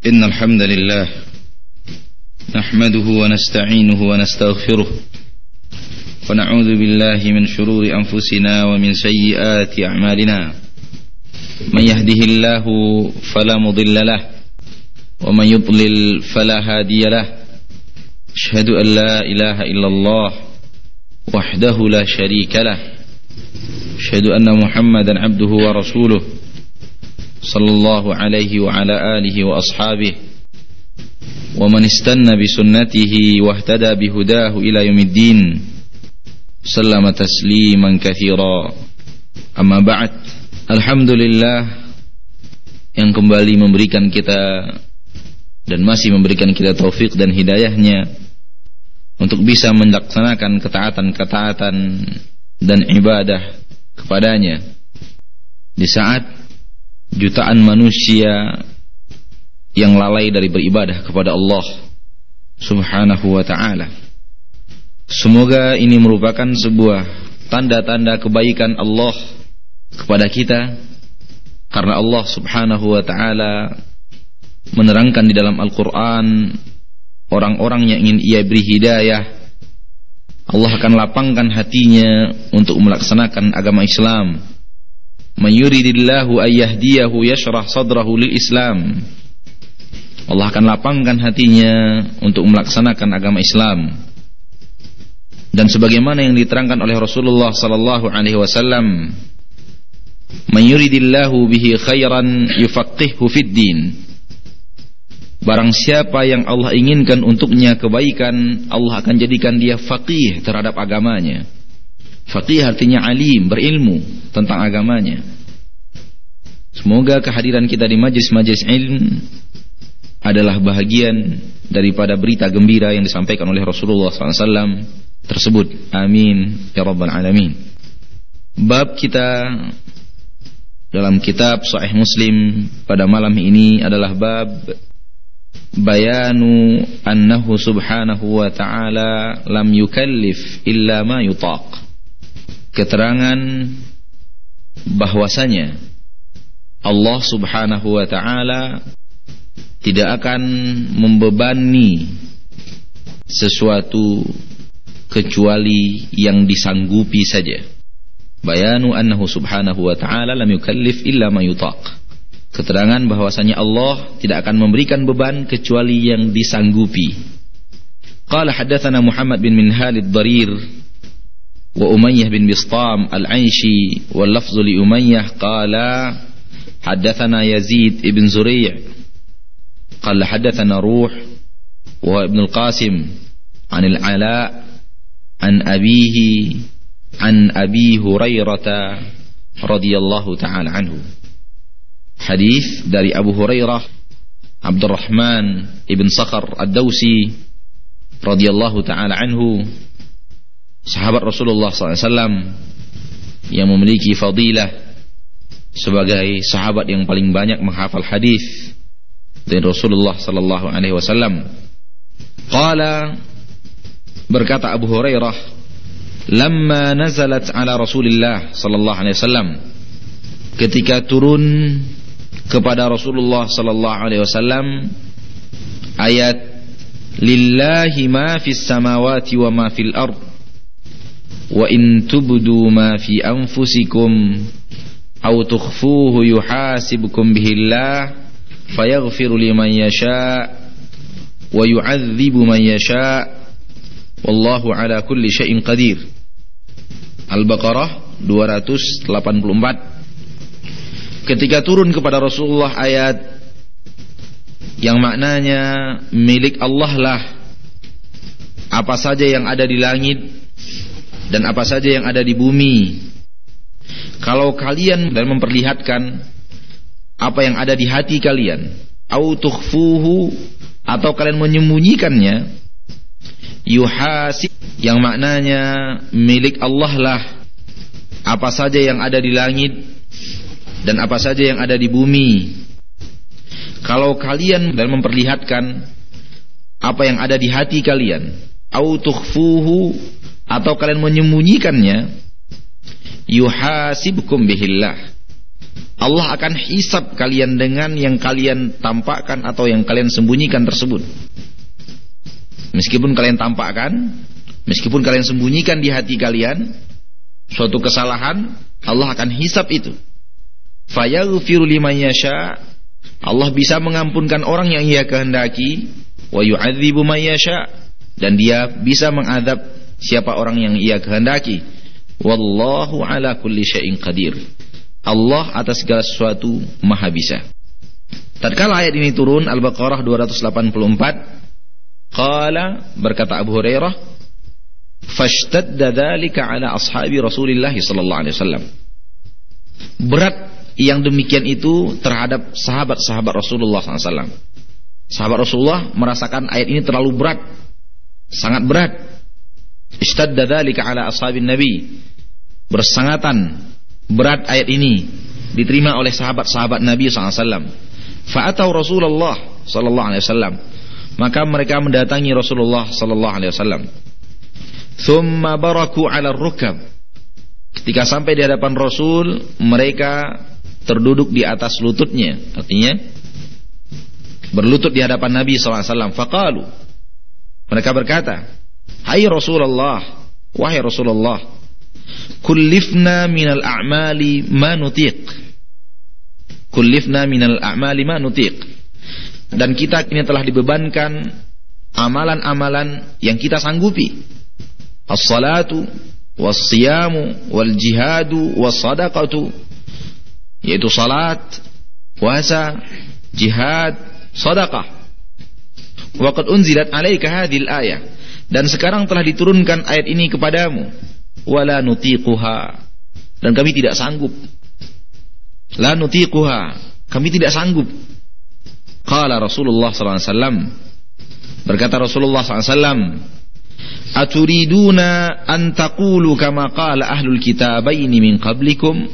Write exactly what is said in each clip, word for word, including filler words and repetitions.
إن الحمد لله نحمده ونستعينه ونستغفره ونعوذ بالله من شرور أنفسنا ومن سيئات أعمالنا من يهده الله فلا مضل له ومن يضلل فلا هادي له أشهد أن لا إله إلا الله وحده لا شريك له أشهد أن محمدا عبده ورسوله صلى الله عليه وعلى آله وأصحابه ومن استنى بسنته واهتدى بهداه إلى يوم الدين سلم تسليما كثيرا. أما بعد, alhamdulillah yang kembali memberikan kita dan masih memberikan kita taufik dan hidayahnya untuk bisa melaksanakan ketaatan-ketaatan dan ibadah kepadanya di saat jutaan manusia yang lalai dari beribadah kepada Allah Subhanahu wa ta'ala. Semoga ini merupakan sebuah tanda-tanda kebaikan Allah kepada kita, karena Allah Subhanahu wa ta'ala menerangkan di dalam Al-Quran orang-orang yang ingin Ia beri hidayah, Allah akan lapangkan hatinya untuk melaksanakan agama Islam. Man yuridillahu ayyahdiyahu yashrah sadrahu lil Islam. Allah akan lapangkan hatinya untuk melaksanakan agama Islam. Dan sebagaimana yang diterangkan oleh Rasulullah sallallahu alaihi wasallam, man yuridillahu bihi khairan yufaqqihhu fid din. Barang siapa yang Allah inginkan untuknya kebaikan, Allah akan jadikan dia faqih terhadap agamanya. Faqih artinya alim, berilmu tentang agamanya. Semoga kehadiran kita di majlis-majlis ilmu adalah bahagian daripada berita gembira yang disampaikan oleh Rasulullah sallallahu alaihi wasallam tersebut. Amin ya rabbal alamin. Bab kita dalam kitab Sahih Muslim pada malam ini adalah bab bayanu annahu subhanahu wa ta'ala lam yukallif illa ma yutaq. Keterangan bahwasanya Allah Subhanahu wa ta'ala tidak akan membebani sesuatu kecuali yang disanggupi saja. Bayanu annahu subhanahu wa ta'ala lam yukallif illa ma yutaq. Keterangan bahwasanya Allah tidak akan memberikan beban kecuali yang disanggupi. Qala haddatsana Muhammad bin Minhal ad-Darir wa Umayyah bin Bistam al-Aishi wal lafzu li Umayyah qala haddatsana Yazid ibn Zuri' qala haddatsana Ruh wa Ibn al-Qasim an al-Ala an abihi an Abi Hurairah radhiyallahu ta'ala anhu. Hadis dari Abu Hurairah Abdurrahman ibn Sakhar ad-Dawsi radhiyallahu ta'ala anhu, sahabat Rasulullah sallallahu alaihi wasallam yang memiliki fadilah sebagai sahabat yang paling banyak menghafal hadis dari Rasulullah sallallahu alaihi wasallam. Qala, berkata Abu Hurairah, lamma nazalat ala Rasulillah sallallahu alaihi wasallam, ketika turun kepada Rasulullah sallallahu alaihi wasallam ayat lillahi ma fis samawati wa ma fil ard wa in tubdu ma fi anfusikum aw tukhfuhu yuhasibukum bihillah fayaghfiru liman yasha wa yu'adzibu man yasha wallahu ala kulli syai'in qadir. Al-Baqarah dua ratus delapan puluh empat. Ketika turun kepada Rasulullah ayat yang maknanya milik Allah lah apa saja yang ada di langit dan apa saja yang ada di bumi. Kalau kalian dan memperlihatkan apa yang ada di hati kalian, au tukhfuhu, atau kalian menyembunyikannya, yuhasib, yang maknanya milik Allah lah apa saja yang ada di langit dan apa saja yang ada di bumi. Kalau kalian dan memperlihatkan apa yang ada di hati kalian, au tukhfuhu, atau kalian menyembunyikannya, yuhasibkum bihillah, Allah akan hisab kalian dengan yang kalian tampakkan atau yang kalian sembunyikan tersebut. Meskipun kalian tampakkan, meskipun kalian sembunyikan di hati kalian suatu kesalahan, Allah akan hisab itu. Fayaghfiru liman yasha, Allah bisa mengampunkan orang yang Ia kehendaki, wa yu'adzibu man yasha, dan Dia bisa mengadab siapa orang yang Ia kehendaki. Wallahu ala kulli syai'in qadir. Allah atas segala sesuatu maha bisa. Tatkala ayat ini turun, Al-Baqarah dua ratus delapan puluh empat, qala, berkata Abu Hurairah, fashtadda dzalika ala ashabi Rasulillah sallallahu alaihi wasallam. Berat yang demikian itu terhadap sahabat-sahabat Rasulullah sallallahu alaihi wasallam. Sahabat Rasulullah merasakan ayat ini terlalu berat, sangat berat. Ishtadda dzalika ala ashabin Nabi. Bersangatan berat ayat ini diterima oleh sahabat-sahabat Nabi sallallahu alaihi wasallam. Fa'atau Rasulullah sallallahu alaihi wasallam, maka mereka mendatangi Rasulullah sallallahu alaihi wasallam. Thumma baraku 'ala ar-rukab. Ketika sampai di hadapan Rasul, mereka terduduk di atas lututnya, artinya berlutut di hadapan Nabi sallallahu alaihi wasallam. Faqalu, mereka berkata, "Hai Rasulullah, wahai Rasulullah, kullifna minal a'mali ma nutiq." Kullifna minal a'mali ma nutiq. Dan kita ini telah dibebankan amalan-amalan yang kita sanggupi. As-salatu was-siyamu wal-jihadu was-sadaqatu, yaitu salat, puasa, jihad, sedekah. Wa qad unzilat 'alaika hadhil ayah, dan sekarang telah diturunkan ayat ini kepadamu. Wala nutiquha, dan kami tidak sanggup. La nutiquha, kami tidak sanggup. Qala Rasulullah sallallahu alaihi wasallam, berkata Rasulullah sallallahu alaihi wasallam, aturiduna an taqulu kama qala ahlul kitabaini min qablikum?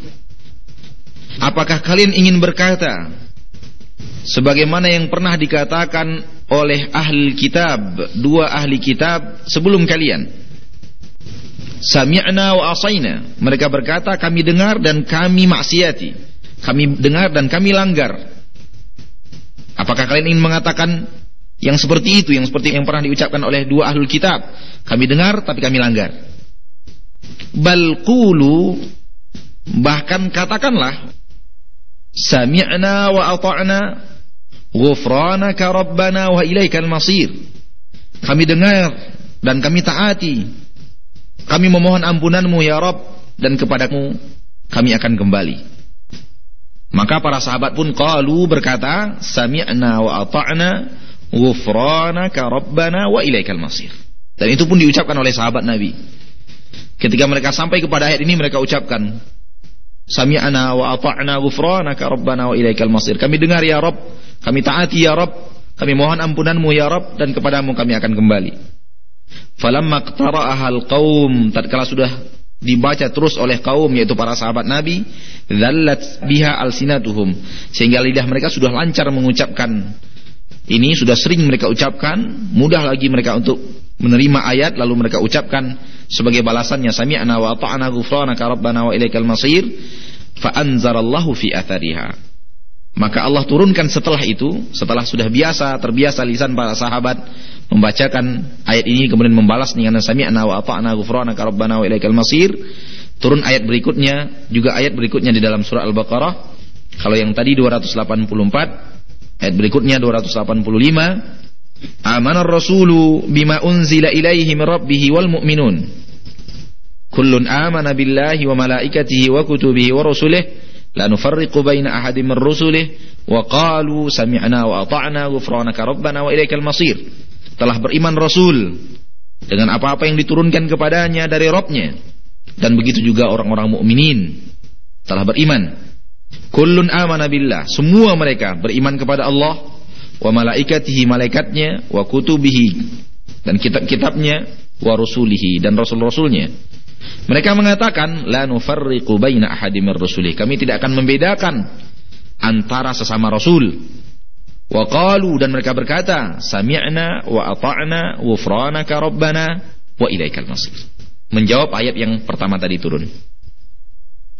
Apakah kalian ingin berkata sebagaimana yang pernah dikatakan oleh ahli kitab, dua ahli kitab sebelum kalian? Sami'na wa asaina, mereka berkata kami dengar dan kami maksiati, kami dengar dan kami langgar. Apakah kalian ingin mengatakan yang seperti itu, yang seperti yang pernah diucapkan oleh dua ahlul kitab? Kami dengar tapi kami langgar. Bal qulu, bahkan katakanlah, sami'na wa ata'na ghufranaka rabbana wa ilaikal masir. Kami dengar dan kami taati, kami memohon ampunanmu ya Rabb, dan kepadamu kami akan kembali. Maka para sahabat pun qalu, berkata, sami'na wa ata'na ghufranaka rabbana wa ilaikal masir. Dan itu pun diucapkan oleh sahabat Nabi. Ketika mereka sampai kepada ayat ini, mereka ucapkan, sami'na wa ata'na ghufranaka rabbana wa ilaikal masir. Kami dengar ya Rabb, kami taati ya Rabb, kami mohon ampunanmu ya Rabb, dan kepadamu kami akan kembali. Falamma qtara'ahal qaum, tatkala sudah dibaca terus oleh kaum, yaitu para sahabat Nabi, dzallat biha alsinatuhum, sehingga lidah mereka sudah lancar mengucapkan ini, sudah sering mereka ucapkan, mudah lagi mereka untuk menerima ayat, lalu mereka ucapkan sebagai balasannya, sami'na wa ata'na ghufranaka rabbana wa ilaikal masir. Fa anzarallahu fi athariha, maka Allah turunkan setelah itu, setelah sudah biasa terbiasa lisan para sahabat membacakan ayat ini, kemudian membalas dengan sami'na wa ata'na ghufranaka rabbana wa ilaikal masir, turun ayat berikutnya, juga ayat berikutnya di dalam surah Al-Baqarah. Kalau yang tadi dua ratus delapan puluh empat, ayat berikutnya dua ratus delapan puluh lima, amanar rasulu bima unzila ilaihi min rabbih wal mu'minun kullun amana billahi wa malaikatihi wa kutubihi wa rusulihi la nufarriqu baina ahadin min rusulihi wa qalu sami'na wa ata'na ghufranaka rabbana wa ilaikal masir. Telah beriman Rasul dengan apa-apa yang diturunkan kepadanya dari Rabb-Nya, dan begitu juga orang-orang mukminin telah beriman. Kullun amana billah, semua mereka beriman kepada Allah, wa malaikatihi, malaikatnya, wa kutubihi, dan kitab-kitabnya, wa rusulihi, dan rasul-rasulnya. Mereka mengatakan la nufarriqu baina ahadin min rusulihi, kami tidak akan membedakan antara sesama rasul. Wa qalu, dan mereka berkata, sami'na wa ata'na ghufranaka rabbana wa ilaikal masir, menjawab ayat yang pertama tadi turun.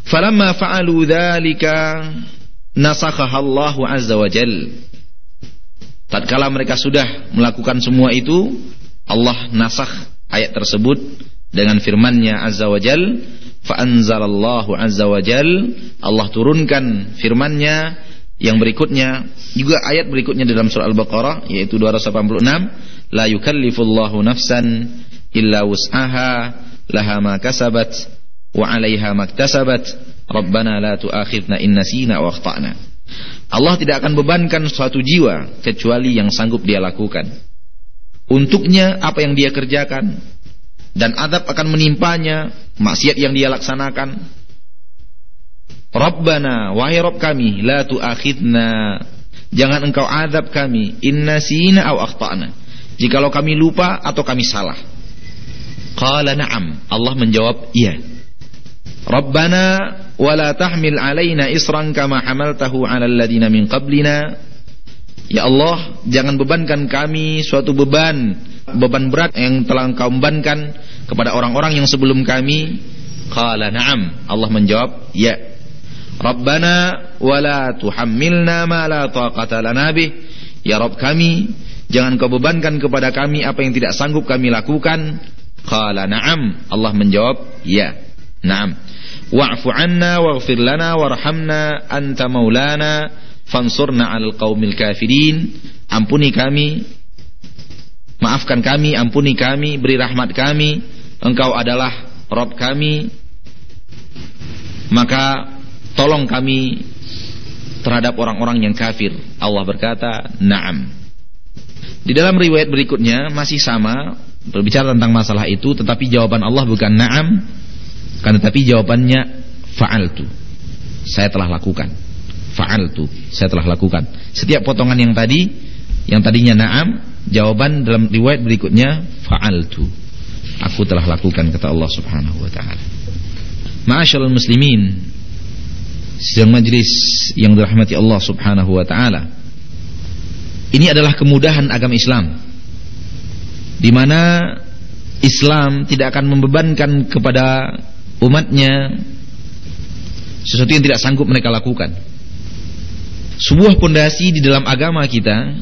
Falamma fa'alu dzalika nasakhaha Allah azza wa jalla. Tatkala mereka sudah melakukan semua itu, Allah nasakh ayat tersebut dengan firman-Nya azza wa jalla. Fa anzalallahu azza wa jalla, Allah turunkan firman-Nya yang berikutnya, juga ayat berikutnya dalam surah Al-Baqarah, yaitu dua ratus delapan puluh enam, la yukallifullahu nafsan illa wus'aha laha ma kasabat wa 'alaiha maktasabat rabbana la tu'akhidna in nasina aw akhtana. Allah tidak akan bebankan suatu jiwa kecuali yang sanggup dia lakukan. Untuknya apa yang dia kerjakan, dan adab akan menimpanya maksiat yang dia laksanakan. Rabbana, wahai Rabb kami, la tu'akhidna, jangan engkau adab kami, inna sina aw akhtana, jikalau kami lupa atau kami salah. Qala na'am, Allah menjawab iya. Rabbana wala tahmil alaina isran kama hamaltahu 'alal ladina min qablina. Ya Allah, jangan bebankan kami suatu beban, beban berat yang telah engkau bebankan kepada orang-orang yang sebelum kami. Qala na'am, Allah menjawab ya. Rabbana wala tuhammilna ma la taqata lana bih. Ya Rabb kami, jangan kau bebankan kepada kami apa yang tidak sanggup kami lakukan. Qala na'am, Allah menjawab ya. Na'am. Wa'fu 'anna waghfir lana warhamna anta maulana fansurna 'alal qaumil kafirin. Ampuni kami, maafkan kami, ampuni kami, beri rahmat kami, engkau adalah Rabb kami, maka tolong kami terhadap orang-orang yang kafir. Allah berkata, na'am. Di dalam riwayat berikutnya masih sama, berbicara tentang masalah itu, tetapi jawaban Allah bukan na'am, kan, tetapi jawabannya fa'altu, saya telah lakukan. Fa'altu, saya telah lakukan. Setiap potongan yang tadi, yang tadinya na'am, jawaban dalam riwayat berikutnya fa'altu, aku telah lakukan, kata Allah Subhanahu wa ta'ala. Ma'asyiral muslimin, sidang majlis yang dirahmati Allah Subhanahu wa ta'ala, ini adalah kemudahan agama Islam, di mana Islam tidak akan membebankan kepada umatnya sesuatu yang tidak sanggup mereka lakukan. Sebuah pondasi di dalam agama kita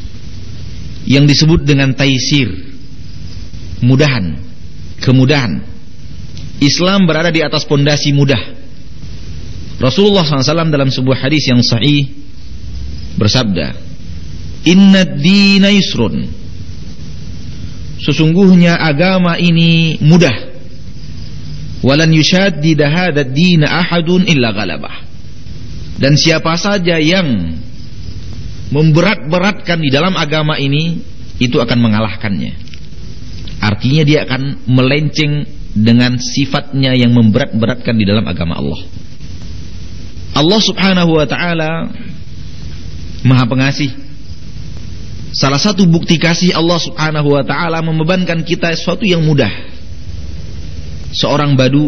yang disebut dengan taisir, mudahan, kemudahan. Islam berada di atas pondasi mudah. Rasulullah shallallahu alaihi wasallam dalam sebuah hadis yang sahih bersabda, inna ad-dina yusrun, sesungguhnya agama ini mudah, walan yushaddida hadzal din ahadun illa ghalabah, dan siapa saja yang memberat-beratkan di dalam agama ini, itu akan mengalahkannya. Artinya dia akan melenceng dengan sifatnya yang memberat-beratkan di dalam agama Allah. Allah Subhanahu wa ta'ala Maha Pengasih. Salah satu bukti kasih Allah Subhanahu wa ta'ala membebankan kita sesuatu yang mudah. Seorang badu,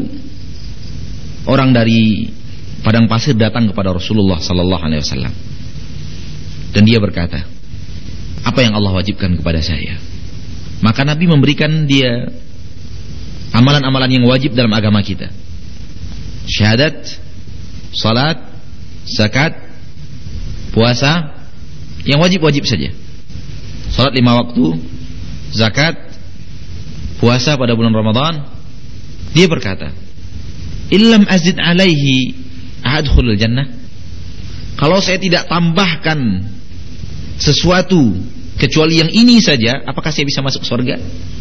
orang dari padang pasir, datang kepada Rasulullah sallallahu alaihi wasallam, dan dia berkata, apa yang Allah wajibkan kepada saya? Maka Nabi memberikan dia amalan-amalan yang wajib dalam agama kita. Syahadat, salat, zakat, puasa, yang wajib-wajib saja. Salat lima waktu, zakat, puasa pada bulan Ramadan. Dia berkata, illam azid alaihi adkhulul jannah. Kalau saya tidak tambahkan sesuatu kecuali yang ini saja, apakah saya bisa masuk surga?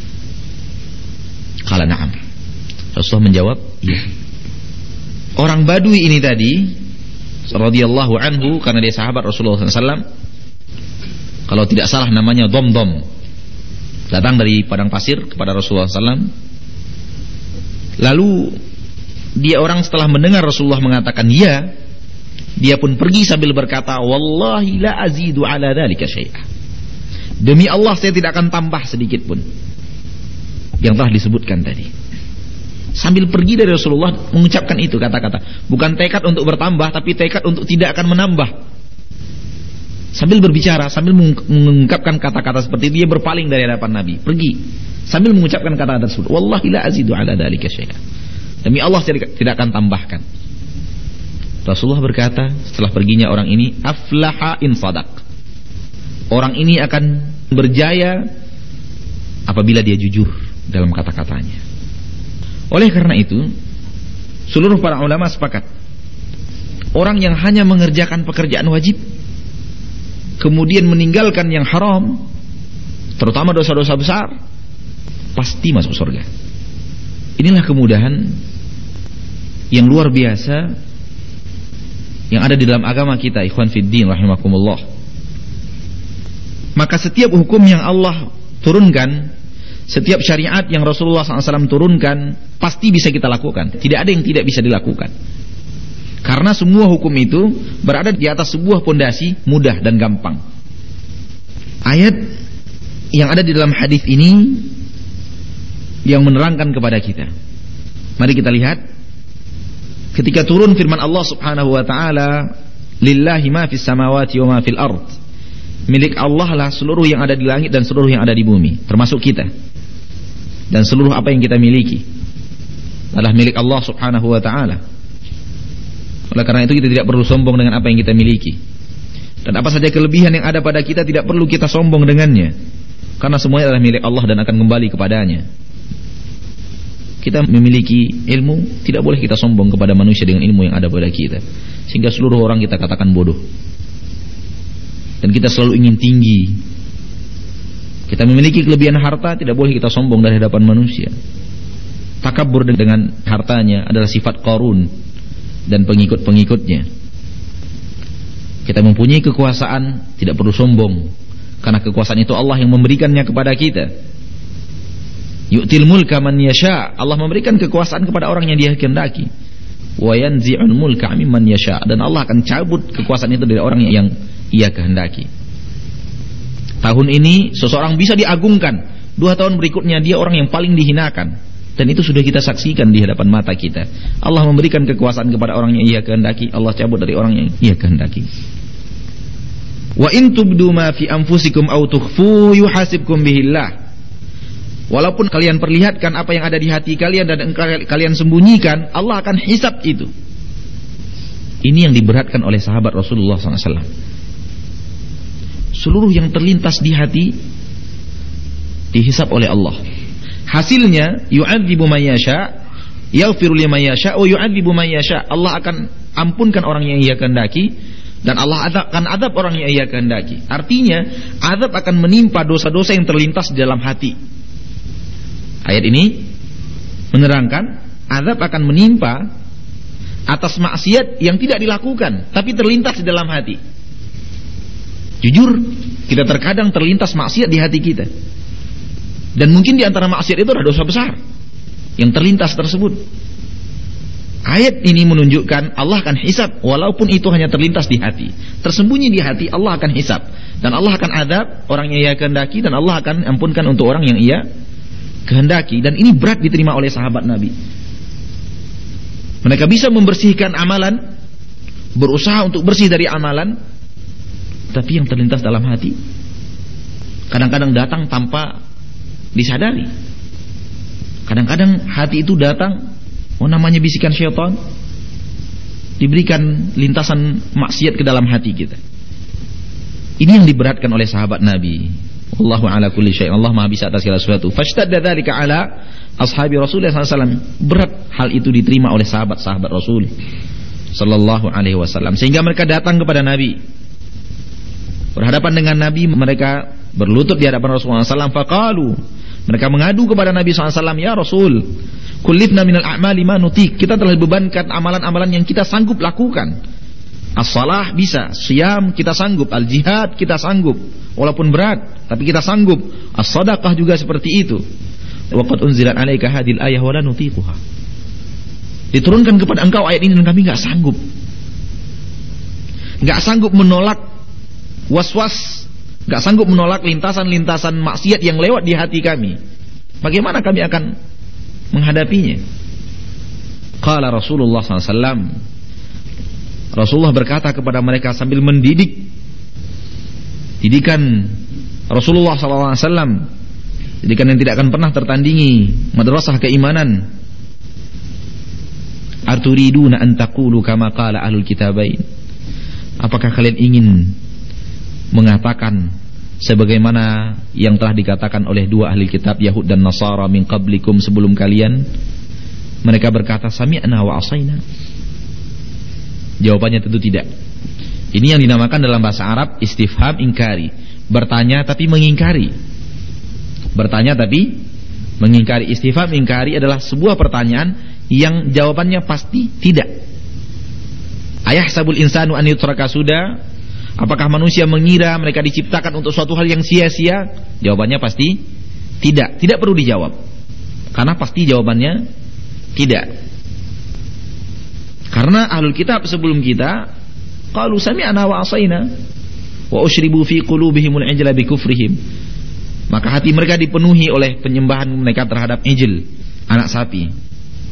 Qala na'am. Rasulullah menjawab, iya. Orang Badui ini tadi, radhiyallahu anhu, karena dia sahabat Rasulullah sallallahu alaihi wasallam, kalau tidak salah namanya Dom-Dom, datang dari padang pasir kepada Rasulullah sallallahu alaihi wasallam. Lalu dia orang setelah mendengar Rasulullah mengatakan ya, dia pun pergi sambil berkata, wallahi la azidu ala dzalika syai'a, demi Allah saya tidak akan tambah sedikit pun yang telah disebutkan tadi. Sambil pergi dari Rasulullah mengucapkan itu kata-kata, bukan tekad untuk bertambah, tapi tekad untuk tidak akan menambah. Sambil berbicara, sambil mengungkapkan kata-kata seperti itu, dia berpaling dari hadapan Nabi, pergi sambil mengucapkan kata-kata tersebut, wallahi la azidu ala dzalika syai'a, demi Allah saya tidak akan tambahkan. Rasulullah berkata setelah perginya orang ini, aflaha in sadaq. Orang ini akan berjaya apabila dia jujur dalam kata-katanya. Oleh karena itu, seluruh para ulama sepakat, orang yang hanya mengerjakan pekerjaan wajib kemudian meninggalkan yang haram, terutama dosa-dosa besar, pasti masuk surga. Inilah kemudahan yang luar biasa yang ada di dalam agama kita, ikhwan fiddin rahimakumullah. Maka setiap hukum yang Allah turunkan, setiap syariat yang Rasulullah shallallahu alaihi wasallam turunkan, pasti bisa kita lakukan. Tidak ada yang tidak bisa dilakukan, karena semua hukum itu berada di atas sebuah pondasi mudah dan gampang. Ayat yang ada di dalam hadis ini yang menerangkan kepada kita. Mari kita lihat. Ketika turun firman Allah Subhanahu wa taala, lillahi ma fis samawati wa ma fil ard. Milik Allah lah seluruh yang ada di langit dan seluruh yang ada di bumi, termasuk kita. Dan seluruh apa yang kita miliki adalah milik Allah Subhanahu wa taala. Oleh karena itu kita tidak perlu sombong dengan apa yang kita miliki. Dan apa saja kelebihan yang ada pada kita tidak perlu kita sombong dengannya, karena semuanya adalah milik Allah dan akan kembali kepadanya. Kita memiliki ilmu, tidak boleh kita sombong kepada manusia dengan ilmu yang ada pada kita, sehingga seluruh orang kita katakan bodoh. Dan kita selalu ingin tinggi. Kita memiliki kelebihan harta, tidak boleh kita sombong dari hadapan manusia. Takabur dengan hartanya adalah sifat Qarun dan pengikut-pengikutnya. Kita mempunyai kekuasaan, tidak perlu sombong, karena kekuasaan itu Allah yang memberikannya kepada kita. Yu'til mulka man yasha. Allah memberikan kekuasaan kepada orang yang Dia kehendaki. Wa yanzi'ul mulka mimman yasha. Dan Allah akan cabut kekuasaan itu dari orang yang Ia kehendaki. Tahun ini seseorang bisa diagungkan, dua tahun berikutnya dia orang yang paling dihinakan. Dan itu sudah kita saksikan di hadapan mata kita. Allah memberikan kekuasaan kepada orang yang Ia kehendaki, Allah cabut dari orang yang Ia kehendaki. Wa in tubdu ma fi anfusikum aw tukhfu yuhasibkum bihillah. Walaupun kalian perlihatkan apa yang ada di hati kalian dan kalian sembunyikan, Allah akan hisab itu. Ini yang diberatkan oleh sahabat Rasulullah shallallahu alaihi wasallam. Seluruh yang terlintas di hati dihisab oleh Allah. Hasilnya yu'adzibu man yasha, yaghfiru liman yasha, wa yu'adzibu man yasha. Allah akan ampunkan orang yang Ia kehendaki, dan Allah akan adab orang yang Ia kehendaki. Artinya, adab akan menimpa dosa-dosa yang terlintas di dalam hati. Ayat ini menerangkan azab akan menimpa atas maksiat yang tidak dilakukan tapi terlintas di dalam hati. Jujur, kita terkadang terlintas maksiat di hati kita. Dan mungkin di antara maksiat itu adalah dosa besar yang terlintas tersebut. Ayat ini menunjukkan Allah akan hisab walaupun itu hanya terlintas di hati. Tersembunyi di hati, Allah akan hisab. Dan Allah akan adab orang yang Ia kehendaki, dan Allah akan ampunkan untuk orang yang Ia kehendaki. Dan ini berat diterima oleh sahabat Nabi. Mereka bisa membersihkan amalan, berusaha untuk bersih dari amalan, tapi yang terlintas dalam hati kadang-kadang datang tanpa disadari. Kadang-kadang hati itu datang, oh namanya bisikan syaitan, diberikan lintasan maksiat ke dalam hati kita. Ini yang diberatkan oleh sahabat Nabi. Wallahu ala kulli syai'in. Allah Maha bisa atas segala sesuatu. Fashtadda dzalika ala ashabi Rasulullah sallallahu alaihi wasallam. Berat hal itu diterima oleh sahabat-sahabat Rasul sallallahu alaihi wasallam, sehingga mereka datang kepada Nabi. Berhadapan dengan Nabi, mereka berlutut di hadapan Rasulullah sallallahu alaihi wasallam. Faqalu, mereka mengadu kepada Nabi sallallahu alaihi wasallam, ya Rasul, kullifna minal a'mali ma nutik. Kita telah dibebankan amalan-amalan yang kita sanggup lakukan. As-salah bisa, siyam kita sanggup, al-jihad kita sanggup, walaupun berat, tapi kita sanggup. As-sadaqah juga seperti itu. Wa qad unzilat 'alaika hadhil ayah wa la nutiquha. Diturunkan kepada engkau ayat ini dan kami enggak sanggup. Enggak sanggup menolak was-was, enggak sanggup menolak lintasan-lintasan maksiat yang lewat di hati kami. Bagaimana kami akan menghadapinya? Qala Rasulullah sallallahu alaihi wasallam, Rasulullah berkata kepada mereka sambil mendidik. Didikan Rasulullah sallallahu alaihi wasallam, didikan yang tidak akan pernah tertandingi, madrasah keimanan. Aturiduna an taqulu kama qala ahlul kitabain. Apakah kalian ingin mengatakan sebagaimana yang telah dikatakan oleh dua ahli kitab Yahud dan Nasara min qablikum, sebelum kalian? Mereka berkata sami'na wa asaina. Jawabannya tentu tidak. Ini yang dinamakan dalam bahasa Arab istifham ingkari, bertanya tapi mengingkari. Bertanya tapi mengingkari. Istifham ingkari adalah sebuah pertanyaan yang jawabannya pasti tidak. Ayahsabul insanu an yutraka suda. Apakah manusia mengira mereka diciptakan untuk suatu hal yang sia-sia? Jawabannya pasti tidak. Tidak perlu dijawab, karena pasti jawabannya tidak. Karena ahlul kitab sebelum kita qalu sami'na wa asaina wa usyribu fi qulubihimul ijla bi kufrihim. Maka hati mereka dipenuhi oleh penyembahan mereka terhadap ijil, anak sapi.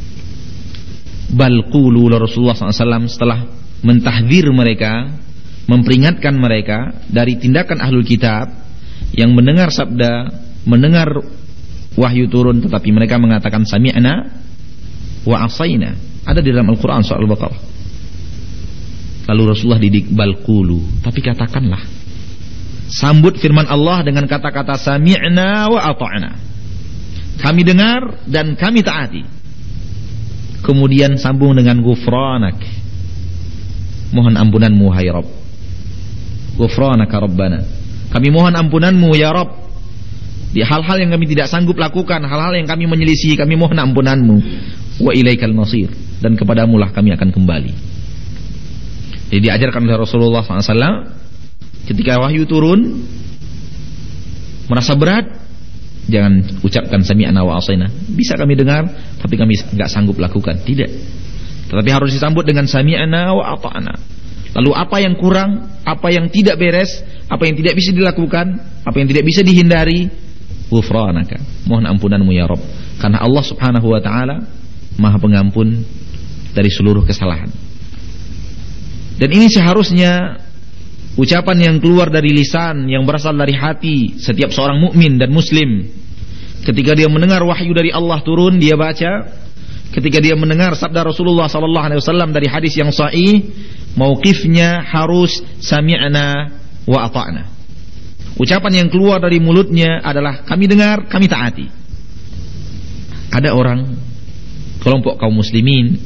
Bal qulu, Rasulullah sallallahu alaihi wasallam setelah mentahdzir mereka, memperingatkan mereka dari tindakan ahlul kitab yang mendengar sabda, mendengar wahyu turun, tetapi mereka mengatakan sami'na wa asaina. Ada di dalam Al-Quran surah Al-Baqarah. Lalu Rasulullah didik, bal qulu, tapi katakanlah. Sambut firman Allah dengan kata-kata sami'na wa ata'na. Kami dengar dan kami taati. Kemudian sambung dengan ghufranak, mohon ampunanmu hai Rabb. Ghufranaka Rabbana, kami mohon ampunanmu ya Rabb di hal-hal yang kami tidak sanggup lakukan, hal-hal yang kami menyelisih, kami mohon ampunanmu. Wa ilaikal masir, dan kepadamu lah kami akan kembali. Jadi diajarkan oleh Rasulullah sallallahu alaihi wasallam ketika wahyu turun merasa berat, jangan ucapkan sami'na wa asaina. Bisa kami dengar tapi kami enggak sanggup lakukan, tidak. Tetapi harus disambut dengan sami'na wa ata'na. Lalu apa yang kurang, apa yang tidak beres, apa yang tidak bisa dilakukan, apa yang tidak bisa dihindari, ghufranaka, mohon ampunanmu ya Rabb. Karena Allah Subhanahu wa taala Maha Pengampun dari seluruh kesalahan. Dan ini seharusnya ucapan yang keluar dari lisan, yang berasal dari hati setiap seorang mukmin dan muslim. Ketika dia mendengar wahyu dari Allah turun, dia baca. Ketika dia mendengar sabda Rasulullah sallallahu alaihi wasallam dari hadis yang sahih, mauqifnya harus sami'na wa ata'na. Ucapan yang keluar dari mulutnya adalah kami dengar, kami taati. Ada orang, kelompok kaum muslimin,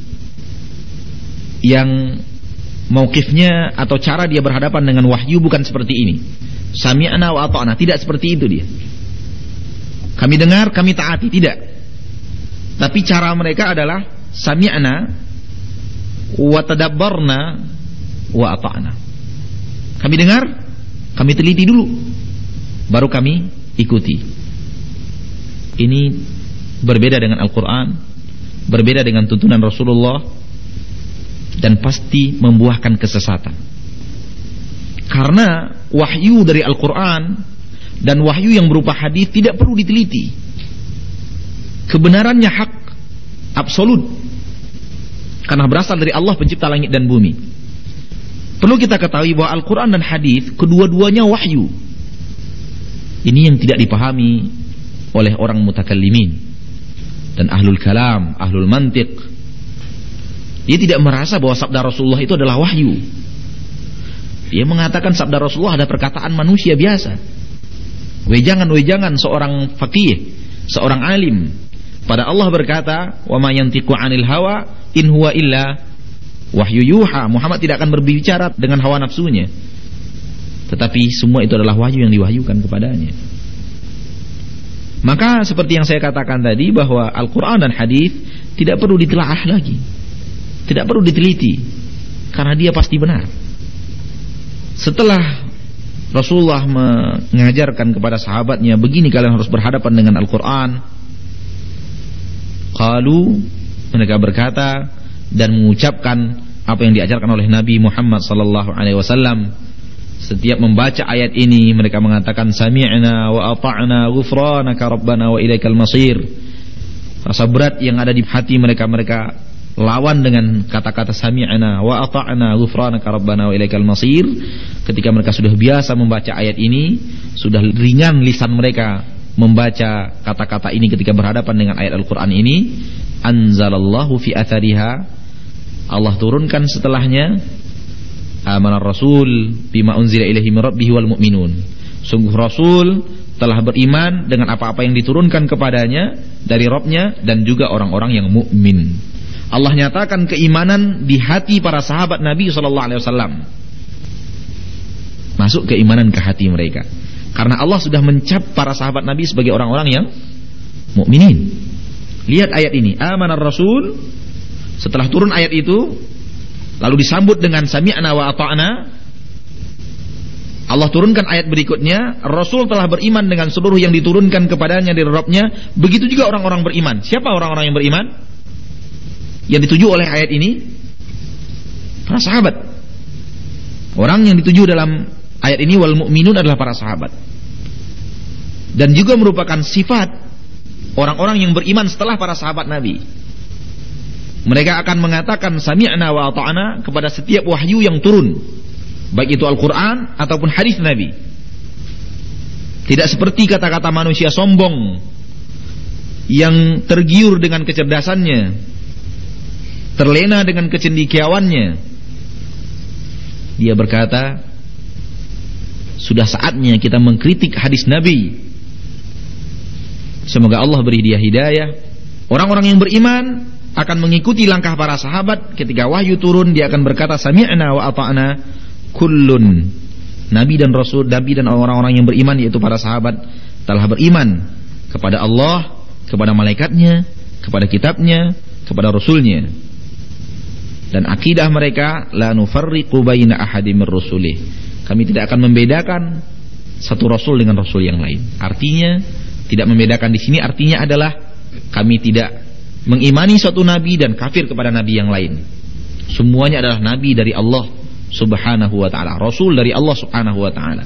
yang mauqifnya atau cara dia berhadapan dengan wahyu bukan seperti ini. Sami'na wa ata'na, tidak seperti itu dia. Kami dengar, kami taati, tidak. Tapi cara mereka adalah sami'na wa tadabbarna wa ata'na. Kami dengar, kami teliti dulu, baru kami ikuti. Ini berbeda dengan Al-Quran, berbeda dengan tuntunan Rasulullah, dan pasti membuahkan kesesatan. Karena wahyu dari Al-Quran dan wahyu yang berupa hadis tidak perlu diteliti. Kebenarannya hak absolut, karena berasal dari Allah pencipta langit dan bumi. Perlu kita ketahui bahwa Al-Quran dan hadis kedua-duanya wahyu. Ini yang tidak dipahami oleh orang mutakallimin dan ahlul kalam, ahlul mantiq. Dia tidak merasa bahwa sabda Rasulullah itu adalah wahyu. Dia mengatakan sabda Rasulullah ada perkataan manusia biasa. Wejangan-wejangan seorang faqih, seorang alim. Pada Allah berkata, "Wa ma yantiqu 'anil hawa in huwa illa wahyu yuha." Muhammad tidak akan berbicara dengan hawa nafsunya, tetapi semua itu adalah wahyu yang diwahyukan kepadanya. Maka seperti yang saya katakan tadi, bahwa Al-Quran dan hadis tidak perlu ditelaah lagi, tidak perlu diteliti, karena dia pasti benar. Setelah Rasulullah mengajarkan kepada sahabatnya, begini kalian harus berhadapan dengan Al-Quran, qalu, mereka berkata dan mengucapkan apa yang diajarkan oleh Nabi Muhammad sallallahu alaihi wasallam. Setiap membaca ayat ini mereka mengatakan sami'na wa ata'na ghufranaka rabbana wa ilaikal masir. Rasa berat yang ada di hati mereka mereka lawan dengan kata-kata sami'na wa ata'na ghufranaka rabbana wa ilaikal masir. Ketika mereka sudah biasa membaca ayat ini, sudah ringan lisan mereka membaca kata-kata ini ketika berhadapan dengan ayat Al-Quran ini, anzalallahu fi athariha, Allah turunkan setelahnya, amanar rasul bima unzila ilaihi min rabbih wal mu'minun. Sungguh Rasul telah beriman dengan apa-apa yang diturunkan kepadanya dari Rabb-nya dan juga orang-orang yang mukmin. Allah nyatakan keimanan di hati para sahabat Nabi sallallahu alaihi wasallam. Masuk keimanan ke hati mereka. Karena Allah sudah mencap para sahabat Nabi sebagai orang-orang yang mukminin. Lihat ayat ini, amanar rasul. Setelah turun ayat itu, lalu disambut dengan sami'na wa ata'na. Allah turunkan ayat berikutnya, Rasul telah beriman dengan seluruh yang diturunkan kepadanya dari Rabb-nya. Begitu juga orang-orang beriman. Siapa orang-orang yang beriman? Yang dituju oleh ayat ini para sahabat. Orang yang dituju dalam ayat ini wal mu'minun adalah para sahabat. Dan juga merupakan sifat orang-orang yang beriman setelah para sahabat Nabi. Mereka akan mengatakan sami'na wa ata'na kepada setiap wahyu yang turun, baik itu Al-Quran ataupun hadis Nabi. Tidak seperti kata-kata manusia sombong yang tergiur dengan kecerdasannya, terlena dengan kecendekiawannya. Dia berkata, sudah saatnya kita mengkritik hadis Nabi. Semoga Allah beri dia hidayah. Orang-orang yang beriman akan mengikuti langkah para sahabat. Ketika wahyu turun, dia akan berkata sami'na wa ata'na kullun. Nabi dan Rasul, Nabi dan orang-orang yang beriman, yaitu para sahabat, telah beriman kepada Allah, kepada malaikatnya, kepada kitabnya, kepada rasulnya. Dan akidah mereka, la nufarriqu baina ahadin mir rusulih. Kami tidak akan membedakan satu rasul dengan rasul yang lain. Artinya, tidak membedakan di sini artinya adalah kami tidak mengimani suatu nabi dan kafir kepada nabi yang lain. Semuanya adalah nabi dari Allah Subhanahu wa taala, rasul dari Allah Subhanahu wa taala.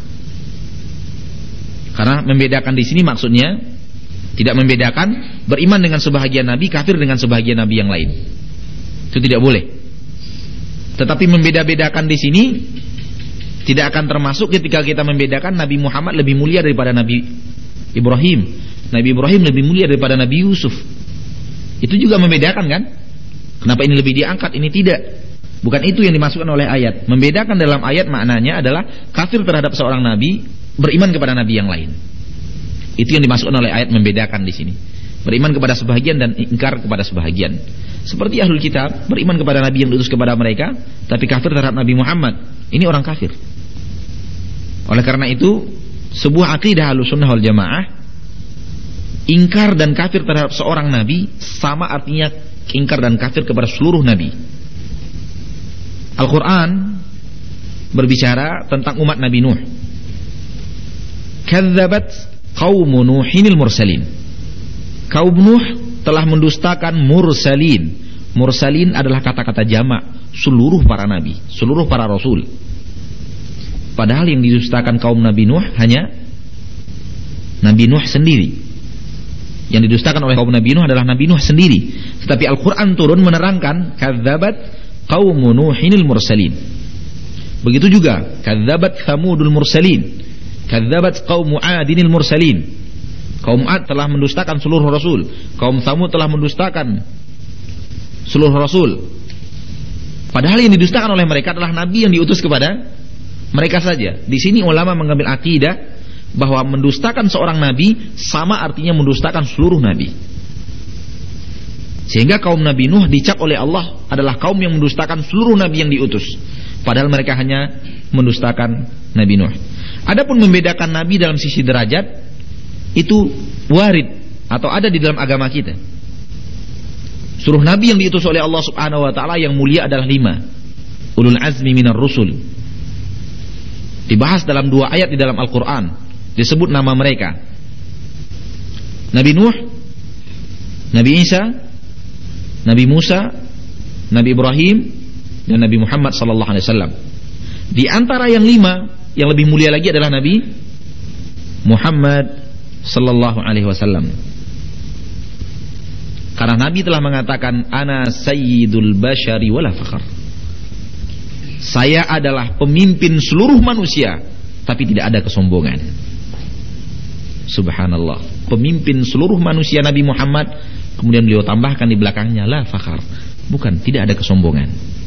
Karena membedakan di sini maksudnya tidak membedakan beriman dengan sebahagian nabi, kafir dengan sebahagian nabi yang lain. Itu tidak boleh. Tetapi membeda-bedakan di sini tidak akan termasuk ketika kita membedakan Nabi Muhammad lebih mulia daripada Nabi Ibrahim, Nabi Ibrahim lebih mulia daripada Nabi Yusuf. Itu juga membedakan kan? Kenapa ini lebih diangkat, ini tidak? Bukan itu yang dimasukkan oleh ayat. Membedakan dalam ayat maknanya adalah kafir terhadap seorang nabi, beriman kepada nabi yang lain. Itu yang dimasukkan oleh ayat membedakan di sini. Beriman kepada sebahagian dan ingkar kepada sebahagian. Seperti ahlul kitab, beriman kepada nabi yang diutus kepada mereka, tapi kafir terhadap Nabi Muhammad. Ini orang kafir. Oleh karena itu, sebuah akidah Ahlussunnah wal Jamaah, ingkar dan kafir terhadap seorang nabi sama artinya ingkar dan kafir kepada seluruh nabi. Al-Quran berbicara tentang umat Nabi Nuh. Kadzabat qaumu Nuhinil mursalin. Kaum Nuh telah mendustakan mursalin. Mursalin adalah kata-kata jamak, seluruh para nabi, seluruh para rasul. Padahal yang didustakan kaum Nabi Nuh hanya Nabi Nuh sendiri. Yang didustakan oleh kaum Nabi Nuh adalah Nabi Nuh sendiri. Tetapi Al-Quran turun menerangkan kadzabat qaumu Nuhinil mursalin. Begitu juga kadzabat Thamudul mursalin, kadzabat qaumu Adinil mursalin. Kaum Ad telah mendustakan seluruh rasul, kaum Thamud telah mendustakan seluruh rasul. Padahal yang didustakan oleh mereka adalah nabi yang diutus kepada mereka saja. Di sini ulama mengambil akidah bahwa mendustakan seorang nabi sama artinya mendustakan seluruh nabi. Sehingga kaum Nabi Nuh dicap oleh Allah adalah kaum yang mendustakan seluruh nabi yang diutus. Padahal mereka hanya mendustakan Nabi Nuh. Adapun membedakan nabi dalam sisi derajat, itu warid atau ada di dalam agama kita. Seluruh nabi yang diutus oleh Allah Subhanahu wa taala yang mulia adalah lima. Ulul azmi minar rusul. Dibahas dalam dua ayat di dalam Al-Quran, disebut nama mereka. Nabi Nuh, Nabi Isa, Nabi Musa, Nabi Ibrahim, dan Nabi Muhammad sallallahu alaihi wasallam. Di antara yang lima, yang lebih mulia lagi adalah Nabi Muhammad sallallahu alaihi wasallam. Karena Nabi telah mengatakan, ana sayyidul bashari wala fakhar. Saya adalah pemimpin seluruh manusia, tapi tidak ada kesombongan. Subhanallah. Pemimpin seluruh manusia Nabi Muhammad, kemudian beliau tambahkan di belakangnya la fakhar. Bukan, tidak ada kesombongan.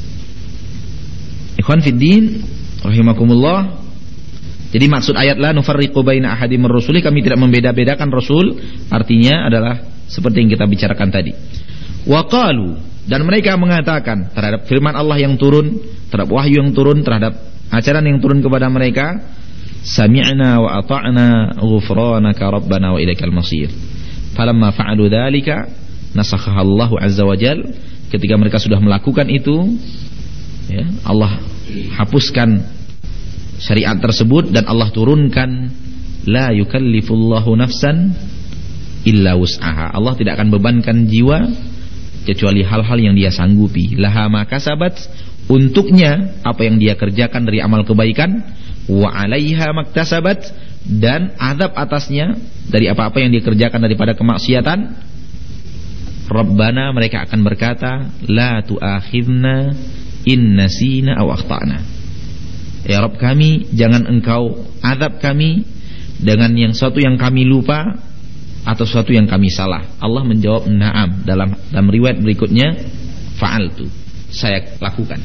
Ikhwan fiddin rahimakumullah. Jadi maksud ayat la nufarriqu baina ahadin mir rusuli, kami tidak membeda-bedakan rasul, artinya adalah seperti yang kita bicarakan tadi. Wa qalu, dan mereka mengatakan terhadap firman Allah yang turun, terhadap wahyu yang turun, terhadap ajaran yang turun kepada mereka, sami'na wa ata'na ghufranaka rabbana wa ilaikal masir. Falamma fa'alu dzalika nasakhaha Allah azza wa jal. Ketika mereka sudah melakukan itu, ya, Allah hapuskan syariat tersebut dan Allah turunkan la yukallifullahu nafsan illa wus'aha. Allah tidak akan bebankan jiwa kecuali hal-hal yang dia sanggupi. Laha ma kasabat, untuknya apa yang dia kerjakan dari amal kebaikan, wa 'alaiha maktasabat, dan azab atasnya dari apa-apa yang dia kerjakan daripada kemaksiatan. Rabbana, mereka akan berkata, la tu'akhidna in nasina aw akhtana. Ya Rabb kami, jangan engkau azab kami dengan yang suatu yang kami lupa atau suatu yang kami salah. Allah menjawab na'am. Dalam dalam riwayat berikutnya, fa'altu, saya lakukan.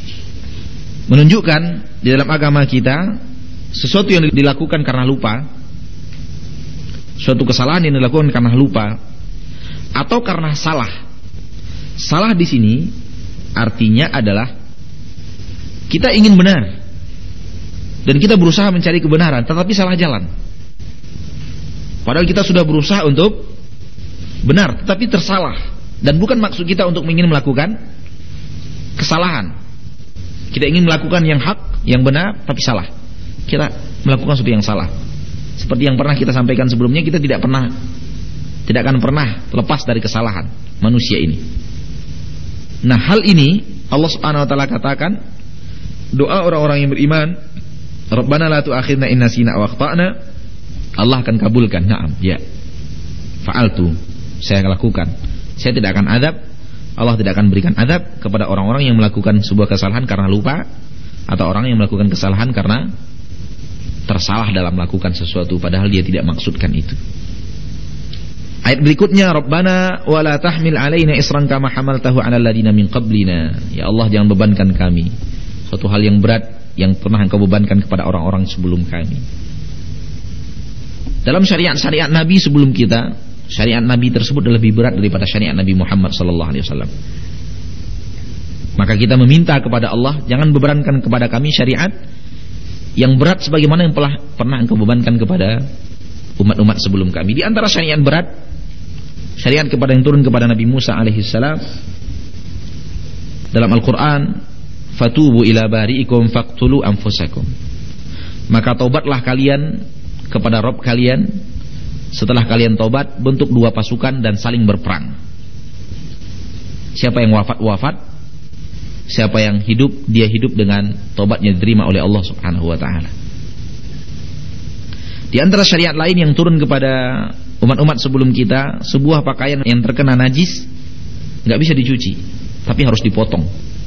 Menunjukkan di dalam agama kita, sesuatu yang dilakukan karena lupa, suatu kesalahan yang dilakukan karena lupa atau karena salah. Salah di sini artinya adalah kita ingin benar dan kita berusaha mencari kebenaran, tetapi salah jalan. Padahal kita sudah berusaha untuk benar, tetapi tersalah. Dan bukan maksud kita untuk ingin melakukan kesalahan. Kita ingin melakukan yang hak, yang benar, tapi salah. Kita melakukan sesuatu yang salah. Seperti yang pernah kita sampaikan sebelumnya, kita tidak pernah, tidak akan pernah lepas dari kesalahan manusia ini. Nah, hal ini Allah Subhanahu wa taala katakan, doa orang-orang yang beriman, Rabbana la tu'akhidna in nasina aw akhtana, Allah akan kabulkan. Naam, ya. Fa'altu, saya lakukan. Saya tidak akan adab, Allah tidak akan berikan adab kepada orang-orang yang melakukan sebuah kesalahan karena lupa, atau orang yang melakukan kesalahan karena tersalah dalam melakukan sesuatu padahal dia tidak maksudkan itu. Ayat berikutnya, Rabbana wa la tahmil alaina isran kama hamaltahu 'alal ladina min qablina. Ya Allah, jangan bebankan kami suatu hal yang berat yang pernah Engkau bebankan kepada orang-orang sebelum kami. Dalam syariat-syariat Nabi sebelum kita, syariat Nabi tersebut lebih berat daripada syariat Nabi Muhammad sallallahu alaihi wasallam. Maka kita meminta kepada Allah, jangan bebankan kepada kami syariat yang berat sebagaimana yang telah pernah Engkau bebankan kepada umat-umat sebelum kami. Di antara syariat berat, syariat kepada yang turun kepada Nabi Musa alaihi salam dalam Al-Quran, fatubu ila bari'ikum faqtulu anfusakum. Maka taubatlah kalian kepada Rabb kalian. Setelah kalian taubat, bentuk dua pasukan dan saling berperang. Siapa yang wafat-wafat, siapa yang hidup, dia hidup dengan taubatnya diterima oleh Allah Subhanahu wa taala. Di antara syariat lain yang turun kepada umat-umat sebelum kita, sebuah pakaian yang terkena najis enggak bisa dicuci, tapi harus dipotong.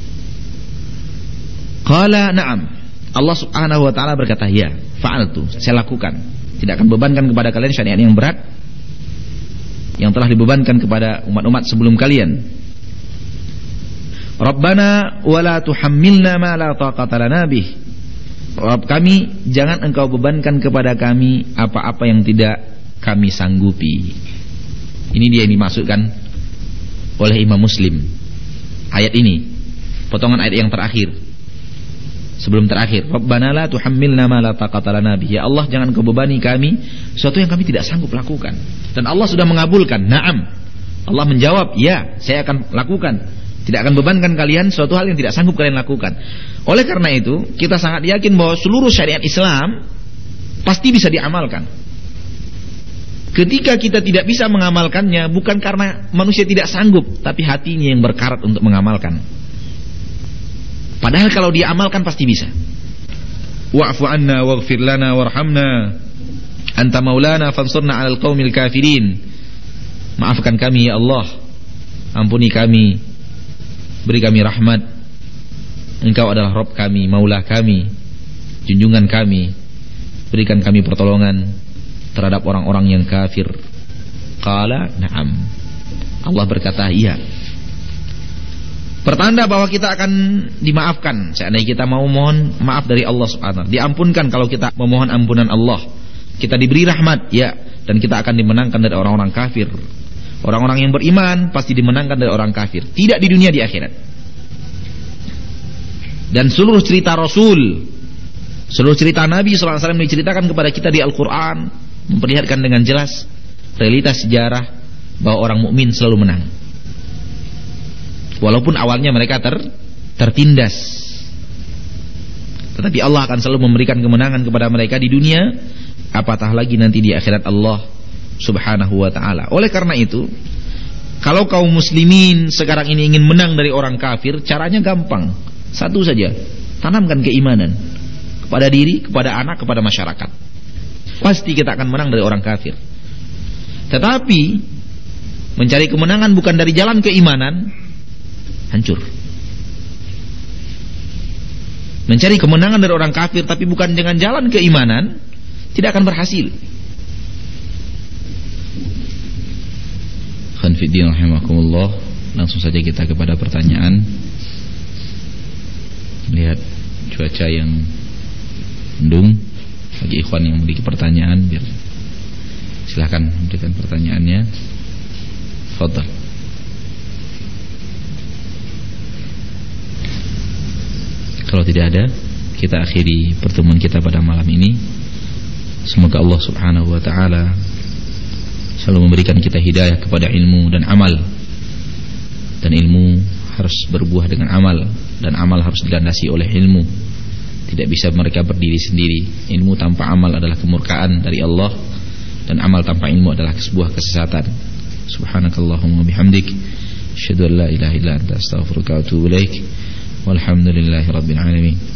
Qala na'am. Allah Subhanahu wa taala berkata, ya, fa'altu, saya lakukan. Tidak akan bebankan kepada kalian syariat yang berat yang telah dibebankan kepada umat-umat sebelum kalian. Rabbana wala tuhammilna ma la taqata lana bih. Rabb kami, jangan Engkau bebankan kepada kami apa-apa yang tidak kami sanggupi. Ini dia yang dimaksudkan oleh Imam Muslim. Ayat ini, potongan ayat yang terakhir, sebelum terakhir, Rabbana la tuhammilna ma la taqata lana bih. Ya Allah, jangan Engkau bebani kami sesuatu yang kami tidak sanggup lakukan. Dan Allah sudah mengabulkan. Naam. Allah menjawab, ya, saya akan lakukan. Tidak akan bebankan kalian suatu hal yang tidak sanggup kalian lakukan. Oleh karena itu, kita sangat yakin bahwa seluruh syariat Islam pasti bisa diamalkan. Ketika kita tidak bisa mengamalkannya, bukan karena manusia tidak sanggup, tapi hatinya yang berkarat untuk mengamalkan. Padahal kalau dia amalkan pasti bisa. Wa'fu anna waghfir lana warhamna anta maulana fansurna 'alal qaumil kafirin. Maafkan kami ya Allah, ampuni kami, beri kami rahmat. Engkau adalah Rabb kami, Maula kami, junjungan kami. Berikan kami pertolongan terhadap orang-orang yang kafir. Qala na'am. Allah berkata, iya. pertanda bahwa kita akan dimaafkan seandainya kita mau mohon maaf dari Allah Subhanahu wa taala. Diampunkan kalau kita memohon ampunan Allah. Kita diberi rahmat, ya, dan kita akan dimenangkan dari orang-orang kafir. Orang-orang yang beriman pasti dimenangkan dari orang kafir, tidak di dunia, di akhirat. Dan seluruh cerita Rasul, seluruh cerita Nabi sallallahu alaihi wasallam diceritakan kepada kita di Al-Qur'an, memperlihatkan dengan jelas realitas sejarah bahwa orang mukmin selalu menang. Walaupun awalnya mereka ter, tertindas, tetapi Allah akan selalu memberikan kemenangan kepada mereka di dunia, apatah lagi nanti di akhirat Allah Subhanahu wa ta'ala. Oleh karena itu, kalau kaum muslimin sekarang ini ingin menang dari orang kafir, caranya gampang, satu saja: tanamkan keimanan kepada diri, kepada anak, kepada masyarakat. Pasti kita akan menang dari orang kafir. Tetapi mencari kemenangan bukan dari jalan keimanan, hancur. Mencari kemenangan dari orang kafir tapi bukan dengan jalan keimanan, tidak akan berhasil. Khanfiddin rahimakumullah. Langsung saja kita kepada pertanyaan. Lihat cuaca yang mendung, bagi ikhwan yang memiliki pertanyaan, biar silakan berikan pertanyaannya. Fadhal. Kalau tidak ada, kita akhiri pertemuan kita pada malam ini. Semoga Allah Subhanahu wa ta'ala selalu memberikan kita hidayah kepada ilmu dan amal. Dan ilmu harus berbuah dengan amal, dan amal harus dilandasi oleh ilmu. Tidak bisa mereka berdiri sendiri. Ilmu tanpa amal adalah kemurkaan dari Allah, dan amal tanpa ilmu adalah sebuah kesesatan. Subhanakallahumma bihamdik, asyhadu an la ilaha illa anta, astaghfiruka wa atubu ilaik. Walhamdulillahi rabbil alamin.